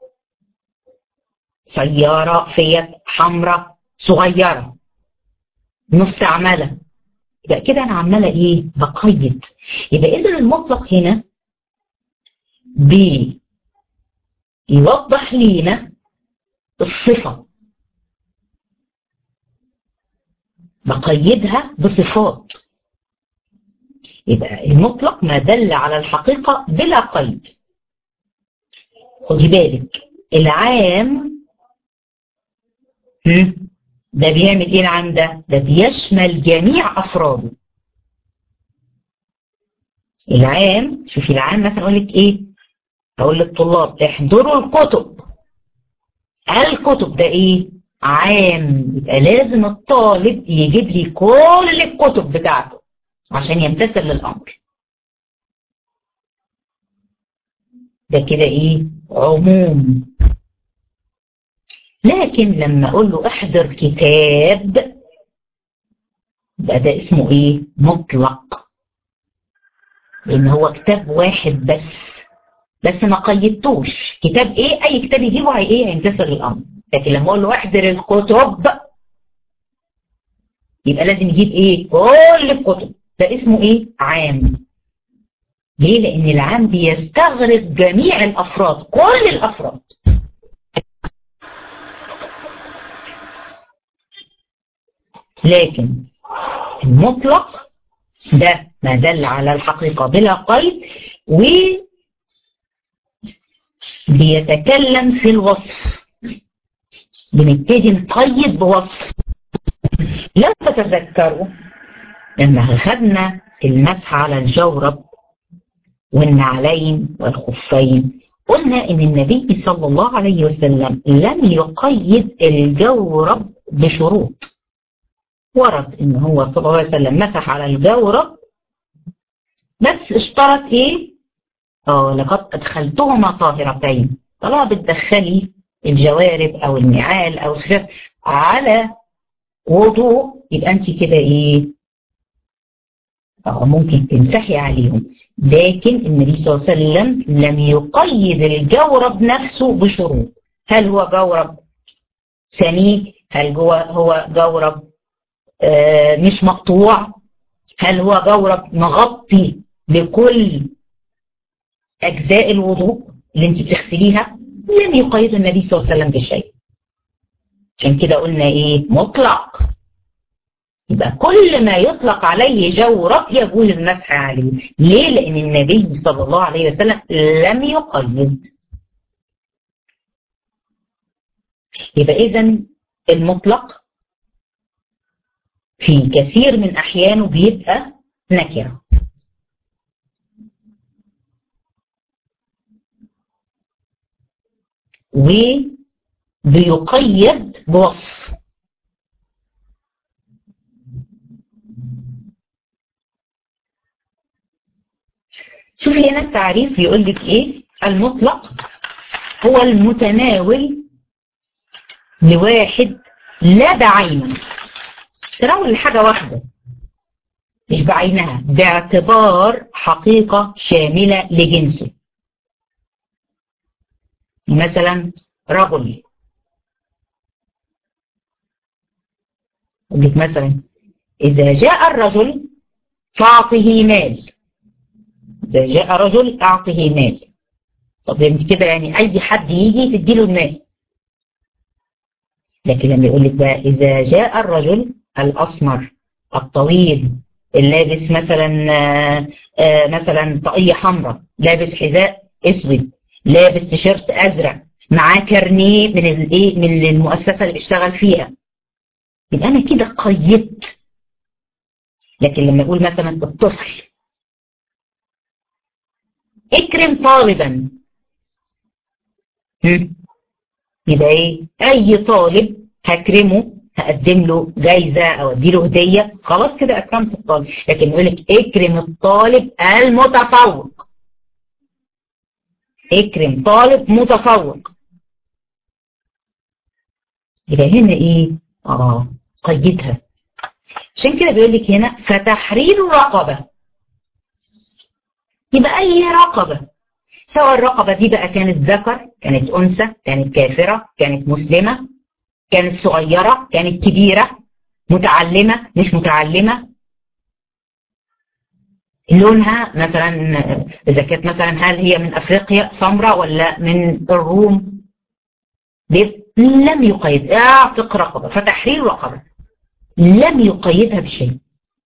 سيارة فيت حمراء صغيرة مستعملة، يبقى كده انا عمالة ايه؟ بقيد. يبقى اذا المطلق هنا بيوضح لينا الصفة، بقيدها بصفات. يبقى المطلق ما دل على الحقيقة بلا قيد. خدي بالك العام ده بيعمل ايه؟ العام ده بيشمل جميع افراده. العام، شوفي العام مثلا اقول لك ايه؟ اقول للطلاب احضروا الكتب. الكتب ده ايه؟ عام، يبقى لازم الطالب يجيب لي كل الكتب بتاعته عشان يمتثل للامر. ده كده ايه؟ عموم. لكن لما اقول له احضر كتاب يبقى ده اسمه ايه؟ مطلق، لان هو كتاب واحد بس ما قيدتوش كتاب ايه، اي كتاب يجيبه ايه؟ هيمتثل للامر. لكن لما اقول له احضر الكتب يبقى لازم يجيب ايه؟ كل الكتب. ده اسمه ايه؟ عام. ليه؟ لان العام بيستغرق جميع الافراد، كل الافراد. لكن المطلق ده ما دل على الحقيقة بلا قيد، وبيتكلم في الوصف. بنبتدي نقيد بوصف. لو تتذكروا لما خدنا المسح على الجورب والنعلين والخفين، قلنا ان النبي صلى الله عليه وسلم لم يقيد الجورب بشروط. ورد ان هو صلى الله عليه وسلم مسح على الجورب بس اشترط ايه؟ لقد ادخلتهما طاهرتين. طالما بتدخلي الجوارب او النعال او الخفاف على وضوء يبقى انت كده ايه؟ ممكن تمسحي عليهم. لكن النبي صلى الله عليه وسلم لم يقيد الجورب نفسه بشروط. هل هو جورب سميك؟ هل هو جورب مش مقطوع؟ هل هو جورب مغطي لكل أجزاء الوضوء اللي انت بتغسليها؟ لم يقيد النبي صلى الله عليه وسلم بشيء. عشان كده قلنا ايه؟ مطلق. يبقى كل ما يطلق عليه جورب يجوز المسح عليه. ليه؟ لأن النبي صلى الله عليه وسلم لم يقيد. يبقى إذن المطلق في كثير من أحيانه بيبقى نكرة. وبيقيد بوصف. شوفي هنا التعريف يقول لك ايه؟ المطلق هو المتناول لواحد لا بعينه، تناول لحاجة واحدة مش بعينها، باعتبار حقيقة شاملة لجنسه. مثلا رجل، يقول لك مثلا إذا جاء الرجل فأعطه مال. إذا جاء رجل أعطه مال. طب انت كده يعني أي حد يجي تديله المال. لكن لما يقول لك بقى إذا جاء الرجل الأسمر الطويل اللابس مثلا طاقية حمراء، لابس حذاء اسود، لابس تيشيرت ازرق، معاه كارنيه من المؤسسة اللي بيشتغل فيها، يبقى انا كده قيدت. لكن لما يقول مثلا الطفل اكرم طالبا، يبقى ايه؟ اي طالب هكرمه، هقدم له جايزة او اديله هدية، خلاص كده اكرمت الطالب. لكن يقول لك اكرم الطالب المتفوق، اكرم طالب متفوق، يبقى هنا ايه؟ قيدها. عشان كده بيقول لك هنا فتحرير رقبة. يبقى اي رقبة، سواء الرقبة دي بقى كانت ذكر، كانت انثى، كانت كافرة، كانت مسلمة، كانت صغيرة، كانت كبيرة، متعلمة مش متعلمة، لونها مثلا اذا كانت مثلا هل هي من افريقيا سمراء ولا من الروم، لم يقيد. اعتق رقبة، فتحرير رقبة، لم يقيدها بشيء،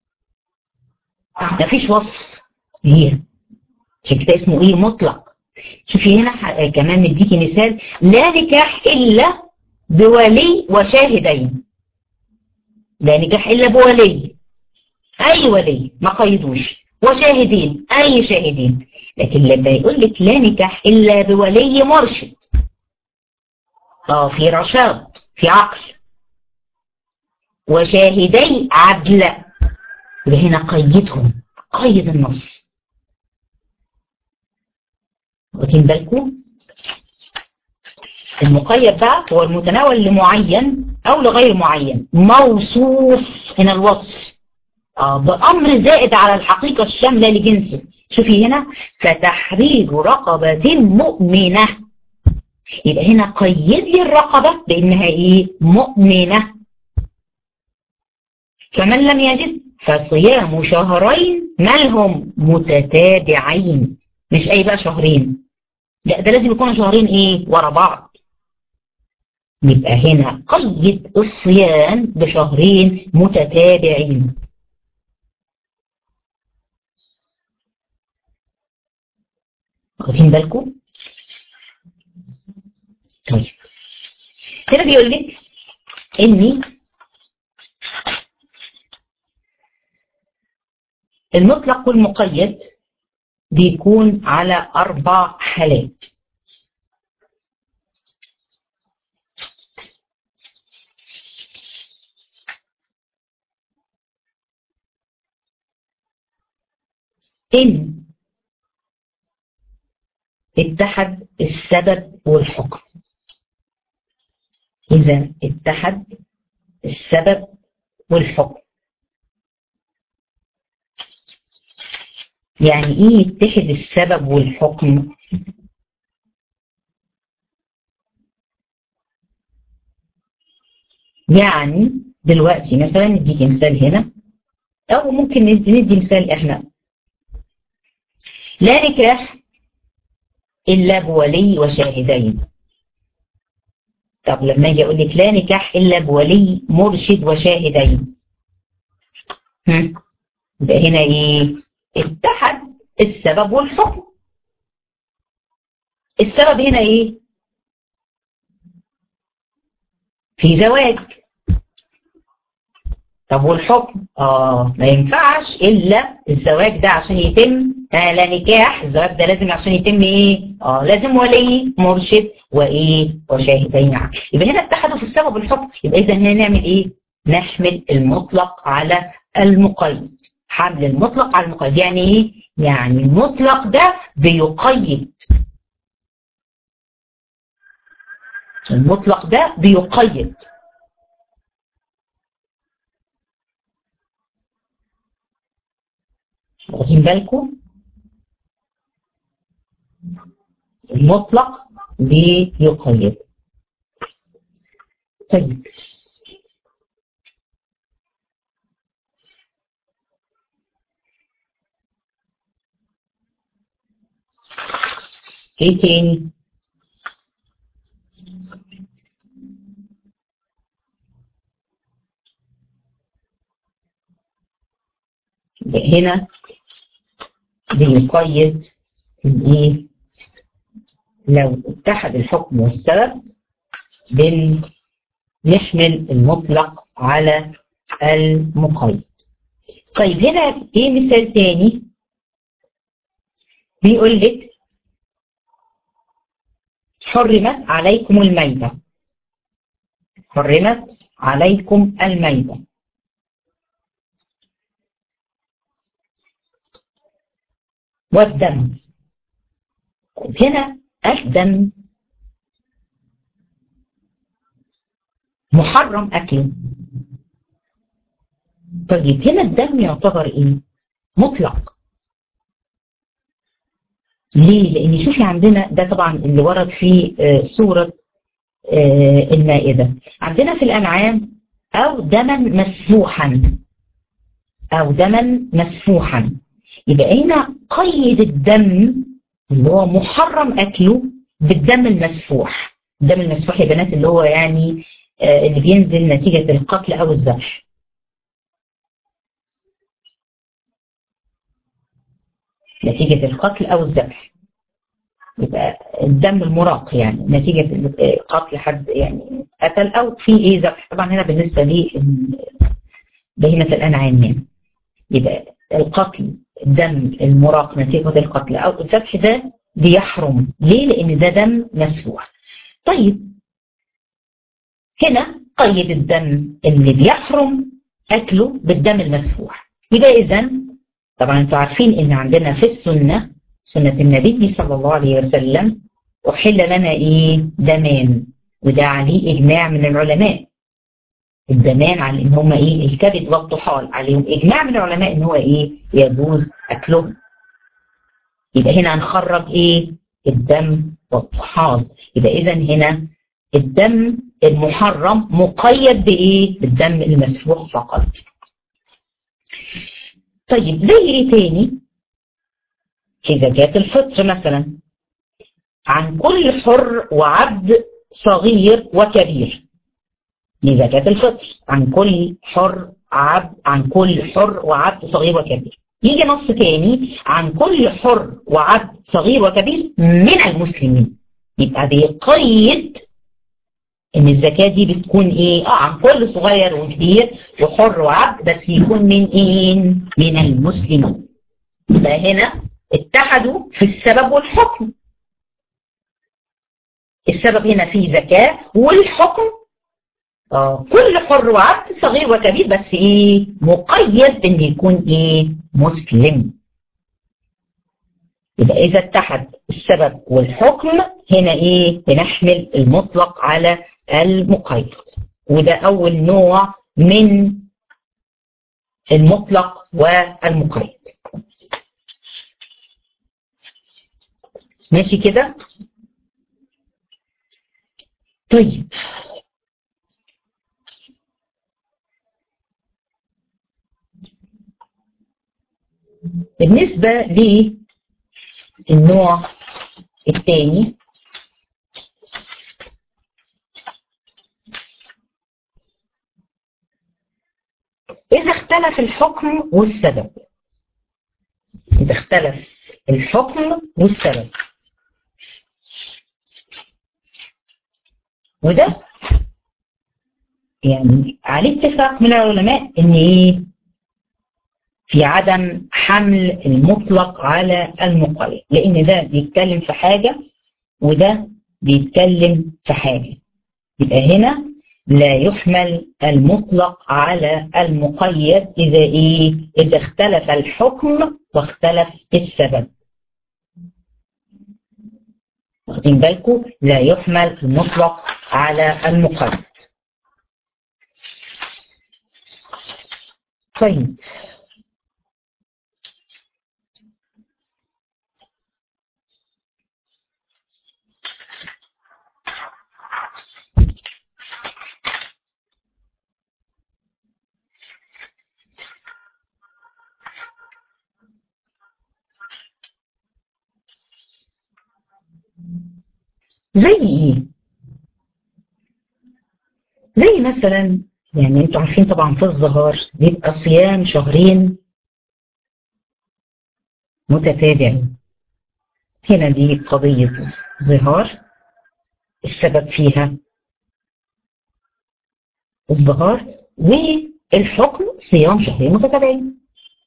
ما فيش وصف ليها. عشان كده اسمه ايه؟ مطلق. شوفي هنا كمان مديكي مثال، لا نكاح الا بولي وشاهدين. لا نكاح الا بولي، اي ولي ما قيدوش، وشاهدين اي شاهدين. لكن لما يقول لك لا نكاح الا بولي مرشد، في رشاد، في عقل، وشاهدي عدل، يبقى هنا قيدهم، قيد النص. واخدين بالكم؟ المقيد بقى هو المتناول لمعين او لغير معين، موصوف، هنا الوصف بأمر زائد على الحقيقة الشاملة لجنسه. شوفي هنا فتحرير رقبة مؤمنة، يبقى هنا قيد لي الرقبة بأنها ايه؟ مؤمنة. فمن لم يجد فصيام شهرين مالهم متتابعين، مش اي بقى شهرين، لا ده لازم يكونوا شهرين ايه؟ ورا بعض. يبقى هنا قيد الصيام بشهرين متتابعين. واخدين بالكم؟ طيب هنا بيقول لك اني المطلق والمقيد بيكون على 4 حالات. إن اتحد السبب والحكم. إذا اتحد السبب والحكم. يعني إيه يتحد السبب والحكم؟ يعني دلوقتي مثلا نديكي مثال هنا، او ممكن ندي مثال احنا. لا نكاح الا بولي وشاهدين. طب لما اجي اقول لك لا نكاح الا بولي مرشد وشاهدين، يبقى هنا ايه؟ اتحد السبب والحكم. السبب هنا ايه؟ في زواج. طب والحكم؟ ما ينفعش الا الزواج ده عشان يتم. لا نكاح، الزواج ده لازم عشان يتم ايه؟ لازم ولي مرشد وايه؟ وشاهدين عدل. يبقى هنا اتحدوا في السبب والحكم. يبقى اذا هنا نعمل ايه؟ نحمل المطلق على المقيد. حمل المطلق على المقيد يعني ايه؟ يعني المطلق ده بيقيد. المطلق ده بيقيد. واخدين بالكم؟ المطلق بيقيد. طيب ايه تاني؟ هنا بيقيد الايه؟ لو اتحد الحكم والسبب بنحمل المطلق على المقيد. طيب هنا ايه مثال تاني؟ بيقول لك حرمت عليكم الميتة. حرمت عليكم الميتة. والدم. هنا الدم محرم أكله. طيب هنا الدم يعتبر إيه؟ مطلق. ليه؟ لأن شوفي عندنا ده طبعا اللي ورد في سورة المائدة. عندنا في الأنعام أو دما مسفوحا. أو دما مسفوحا. يبقى هنا قيد الدم اللي هو محرم أكله بالدم المسفوح. الدم المسفوح يا بنات اللي هو يعني اللي بينزل نتيجة القتل أو الذبح. نتيجة القتل أو الذبح. يبقى الدم المراق يعني نتيجة قتل حد يعني قتل أو في إيه ذبح. طبعا هنا بالنسبة لي بهيمة الأنعام يعني. يبقى القتل الدم المراق نتيجة القتل أو الذبح ده بيحرم. ليه؟ لأن ده دم مسفوح. طيب هنا قيد الدم اللي بيحرم أكله بالدم المسفوح. يبقى إذن طبعا انتوا عارفين ان عندنا في السنة سنة النبي صلى الله عليه وسلم أحل لنا ايه؟ دمان. وده عليه إجماع من العلماء. الدمان على ان هم ايه؟ الكبد والطحال عليهم إجماع من العلماء ان هو ايه؟ يجوز أكلهم. يبقى هنا هنخرج ايه؟ الدم والطحال. يبقى إذا هنا الدم المحرم مقيد بايه؟ بالدم المسفوح فقط. طيب زي ايه تاني؟ في زكاة الفطر مثلا عن كل حر وعبد صغير وكبير. لزكاة الفطر عن كل حر عبد، عن كل حر وعبد صغير وكبير. يجي نص تاني عن كل حر وعبد صغير وكبير من المسلمين. يبقى بيقيد ان الزكاة دي بتكون ايه؟ عن كل صغير وكبير وحر وعبد بس يكون من ايه؟ من المسلمين. يبقى هنا اتحدوا في السبب والحكم. السبب هنا فيه زكاة والحكم كل حر وعبد صغير وكبير بس ايه؟ مقيد بان يكون ايه؟ مسلم. يبقى اذا اتحد السبب والحكم هنا ايه؟ بنحمل المطلق على المقيد. وده اول نوع من المطلق والمقيد. ماشي كده؟ طيب بالنسبة للنوع الثاني، إذا اختلف الحكم والسبب. إذا اختلف الحكم والسبب، وده يعني عليه اتفاق من العلماء إن إيه؟ في عدم حمل المطلق على المقيد، لأن ده بيتكلم في حاجة وده بيتكلم في حاجة. يبقى هنا لا يحمل المطلق على المقيد إذا إيه؟ إذا اختلف الحكم واختلف السبب. واخدين بالكم؟ لا يحمل المطلق على المقيد. طيب، زي ايه؟ زي مثلا يعني انتوا عارفين طبعا في الظهار بيبقى صيام شهرين متتابعين. هنا دي قضية ظهار، السبب فيها الظهار، والحكم صيام شهرين متتابعين.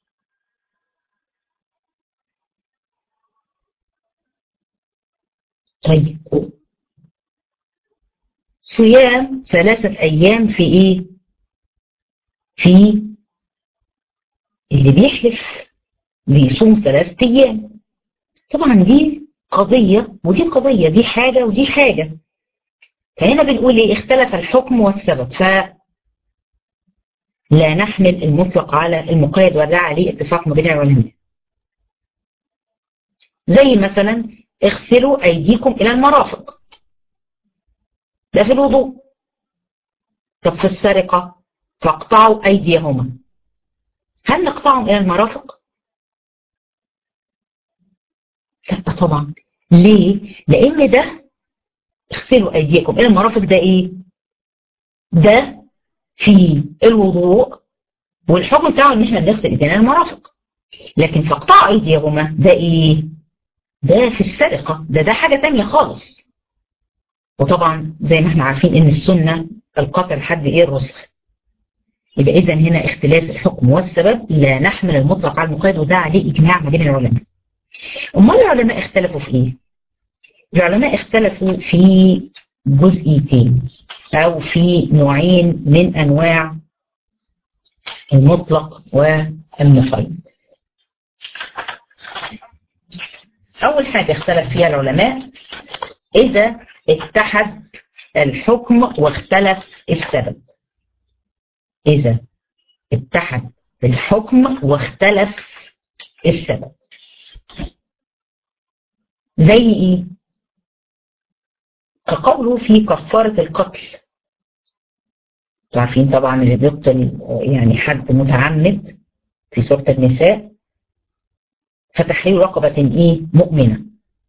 طيب، صيام 3 أيام في ايه؟ في اللي بيحلف بيصوم 3 أيام. طبعا دي قضية ودي قضية، دي حاجة ودي حاجة. فهنا بنقول ايه؟ اختلف الحكم والسبب، فلا نحمل المطلق على المقيد، وده عليه اتفاق ما بين العلماء. زي مثلا اغسلوا ايديكم الى المرافق، ده في الوضوء. طب في السرقة فاقطعوا ايديهما، هل نقطعهم الى المرافق؟ لا طبعا. ليه؟ لان ده اغسلوا ايديكم الى المرافق ده ايه؟ ده في الوضوء، والحكم بتاعه ان احنا بنغسل ايدينا المرافق. لكن فاقطعوا ايديهما ده ايه؟ ده في السرقة، ده حاجة تانية خالص. وطبعا زي ما احنا عارفين ان السنة القطع لحد ايه؟ الرسخ. يبقى اذا هنا اختلاف الحكم والسبب لا نحمل المطلق على المقيد، وده عليه اجماع ما بين العلماء. امال العلماء اختلفوا في ايه؟ العلماء اختلفوا في جزئيتين او في نوعين من انواع المطلق والمقيد. اول حاجة اختلف فيها العلماء اذا اتحد الحكم واختلف السبب. إذا اتحد الحكم واختلف السبب. زي إيه؟ كقوله في كفارة القتل. عارفين طبعا اللي بيقتل يعني حد متعمد في سورة النساء، فتحرير رقبة إيه؟ مؤمنة.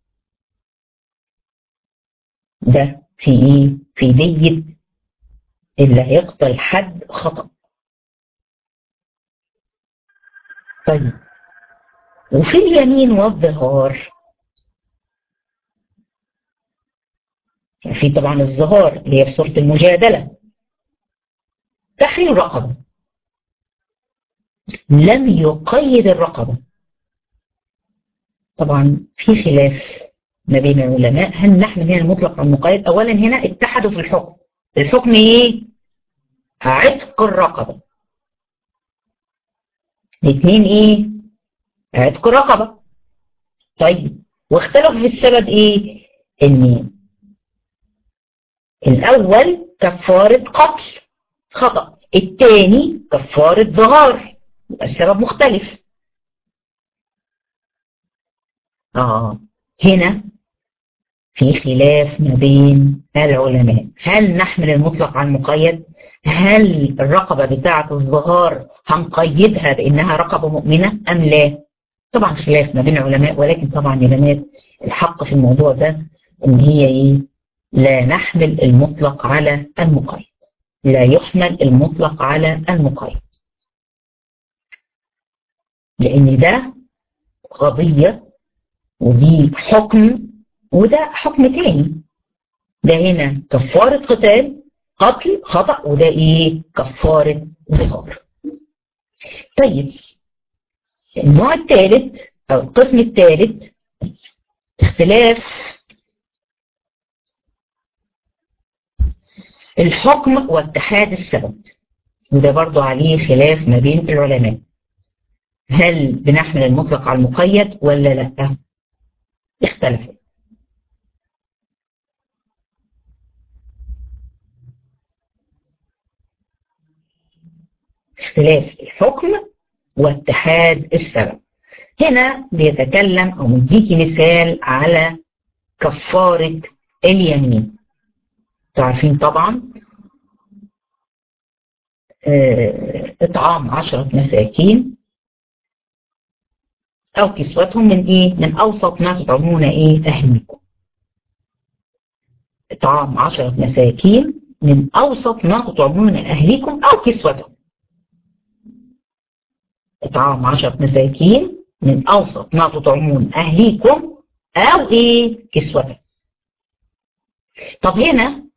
ده في إيه؟ في دية اللي هيقتل حد خطأ. طيب، وفي اليمين والظهار، يعني في طبعا الظهار اللي هي في سورة المجادلة تحرير رقبة، لم يقيد الرقبة. طبعا في خلاف ما بين العلماء هل نحمل هنا المطلق على المقيد. اولا هنا اتحدوا في الحكم. الحكم ايه؟ عتق الرقبة. الاثنين ايه؟ عتق الرقبة. طيب، واختلفوا في السبب ايه؟ ان الاول كفارة قتل خطأ، الثاني كفارة ظهار، السبب مختلف. هنا في خلاف ما بين العلماء هل نحمل المطلق على المقيد؟ هل الرقبة بتاعة الظهار هنقيدها بأنها رقبة مؤمنة أم لا؟ طبعا خلاف ما بين العلماء، ولكن طبعا يا بنات الحق في الموضوع ده ان هي ايه؟ لا نحمل المطلق على المقيد، لا يحمل المطلق على المقيد، لان ده قضية ودي حكم وده حكم تاني. ده هنا كفارة قتل خطأ، وده ايه؟ كفارة ظهار. طيب النوع الثالث او القسم الثالث اختلاف الحكم واتحاد السبب، وده برضو عليه خلاف ما بين العلماء، هل بنحمل المطلق على المقيد ولا لا؟ اختلف. اختلاف الحكم واتحاد السبب. هنا بيتكلم او نديكي مثال على كفارة اليمين. تعرفين طبعا اطعام 10 مساكين او كسوتهم من ايه؟ من اوسط ما تطعمون ايه؟ اهلكم. اطعام 10 مساكين من اوسط ما تطعمون اهلكم او كسوتهم. اطعام 10 مساكين من اوسط ما تطعمون اهليكم او ايه؟ كسوتهم. طب هنا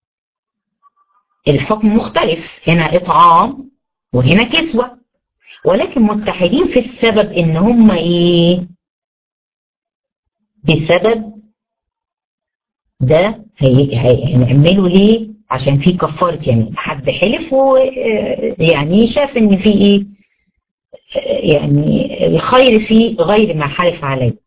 الحكم مختلف، هنا اطعام وهنا كسوة، ولكن متحدين في السبب ان هم ايه؟ بسبب ده هنعمله ليه؟ عشان في كفارة يمين، حد حلف يعني شاف ان في ايه؟ يعني الخير فيه غير ما حلف عليه،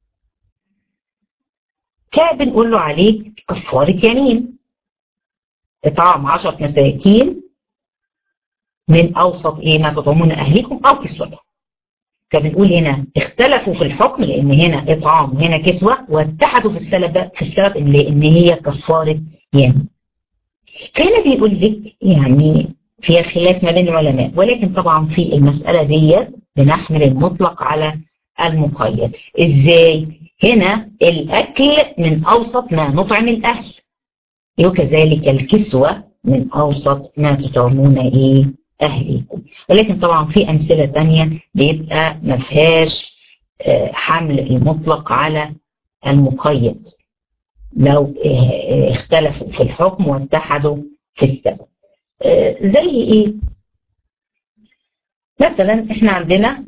فبنقول له عليك كفارة يمين، اطعام 10 مساكين من اوسط ايه ما تطعمون اهليكم او كسوتهم. فبنقول هنا اختلفوا في الحكم لان هنا اطعام وهنا كسوة، واتحدوا في السبب ان هي كفارة يمين. فهنا بيقول لك يعني فيها خلاف ما بين العلماء، ولكن طبعا في المسألة دي بنحمل المطلق على المقيد. ازاي؟ هنا الاكل من اوسط ما نطعم الاهل، وكذلك الكسوة من اوسط ما تطعمون ايه؟ اهليكم. ولكن طبعا في امثلة تانية بيبقى ما فيهاش حمل المطلق على المقيد، لو اختلفوا في الحكم واتحدوا في السبب. زي ايه؟ مثلا احنا عندنا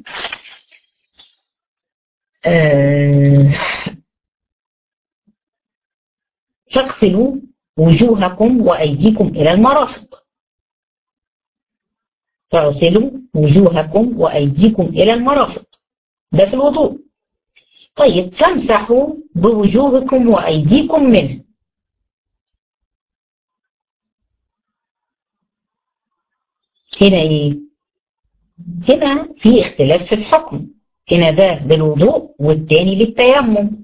فاغسلوا وجوهكم وايديكم الى المرافق. فاغسلوا وجوهكم وايديكم الى المرافق، ده في الوضوء. طيب فامسحوا بوجوهكم وايديكم منه. هنا ايه؟ هنا في اختلاف في الحكم، هنا ده بالوضوء والتاني للتيمم،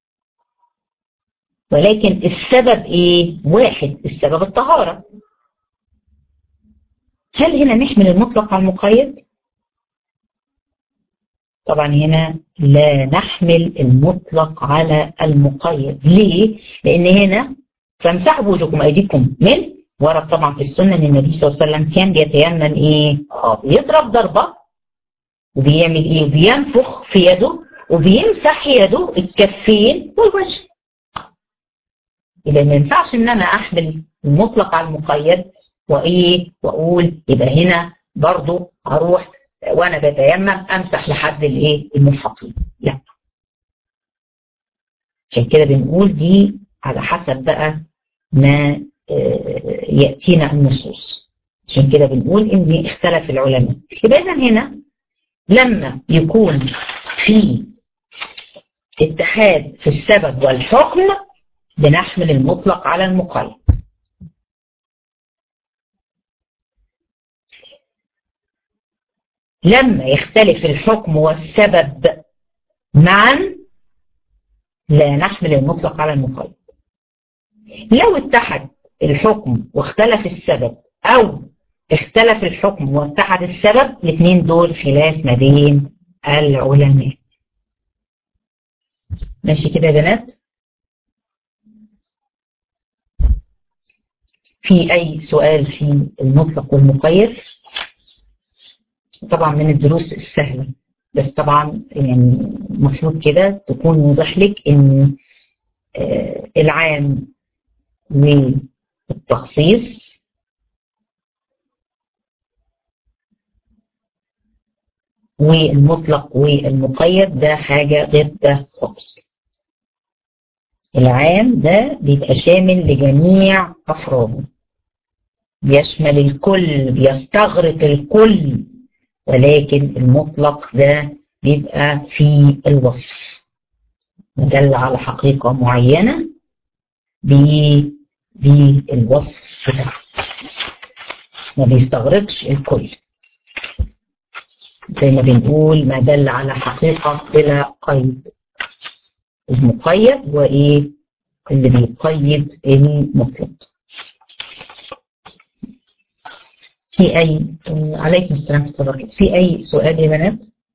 ولكن السبب ايه؟ واحد، السبب الطهارة. هل هنا نحمل المطلق على المقيد؟ طبعا هنا لا نحمل المطلق على المقيد. ليه؟ لان هنا فامسحوا بوجوهكم وايديكم منه، ورد طبعا في السنة ان النبي صلى الله عليه وسلم كان بيتيمم ايه؟ بيضرب ضربة وبيعمل ايه؟ بينفخ في يده وبيمسح يده الكفين والوجه. يبقى ما ينفعش ان انا احمل المطلق على المقيد وايه؟ واقول يبقى هنا برضو هروح وانا بتيمم امسح لحد الايه؟ الملحقين. لا، عشان كده بنقول دي على حسب بقى ما ياتينا النصوص. عشان كده بنقول ان اختلف العلماء. يبقى اذا هنا لما يكون في اتحاد في السبب والحكم بنحمل المطلق على المقيد. لما يختلف الحكم والسبب معا لا نحمل المطلق على المقيد. لو اتحد الحكم واختلف السبب، او اختلف الحكم واتحد السبب، الاثنين دول خلاف ما بين العلماء. ماشي كده يا بنات؟ في أي سؤال في المطلق والمقيد؟ طبعا من الدروس السهلة، بس طبعا يعني المفروض كده تكون واضح لك إن العام والتخصيص والمطلق والمقيد ده حاجة غير ده خالص. العام ده بيبقى شامل لجميع أفراده، بيشمل الكل، بيستغرق الكل، ولكن المطلق ده بيبقى في الوصف دل على حقيقة معينة بالوصف ده، ما بيستغرقش الكل. زي ما بنقول ما دل على حقيقة بلا قيد. المقيد وإيه اللي بيقيد المطلق. في أي عليكم السلام ورحمة الله وبركاته. في أي سؤال يا بنات؟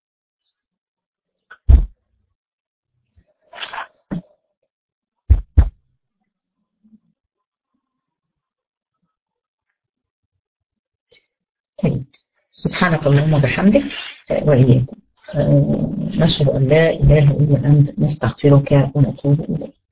طيب، سبحانك اللهم وبحمدك وإياكم نشهد أن لا إله إلا أنت نستغفرك ونتوب إليك.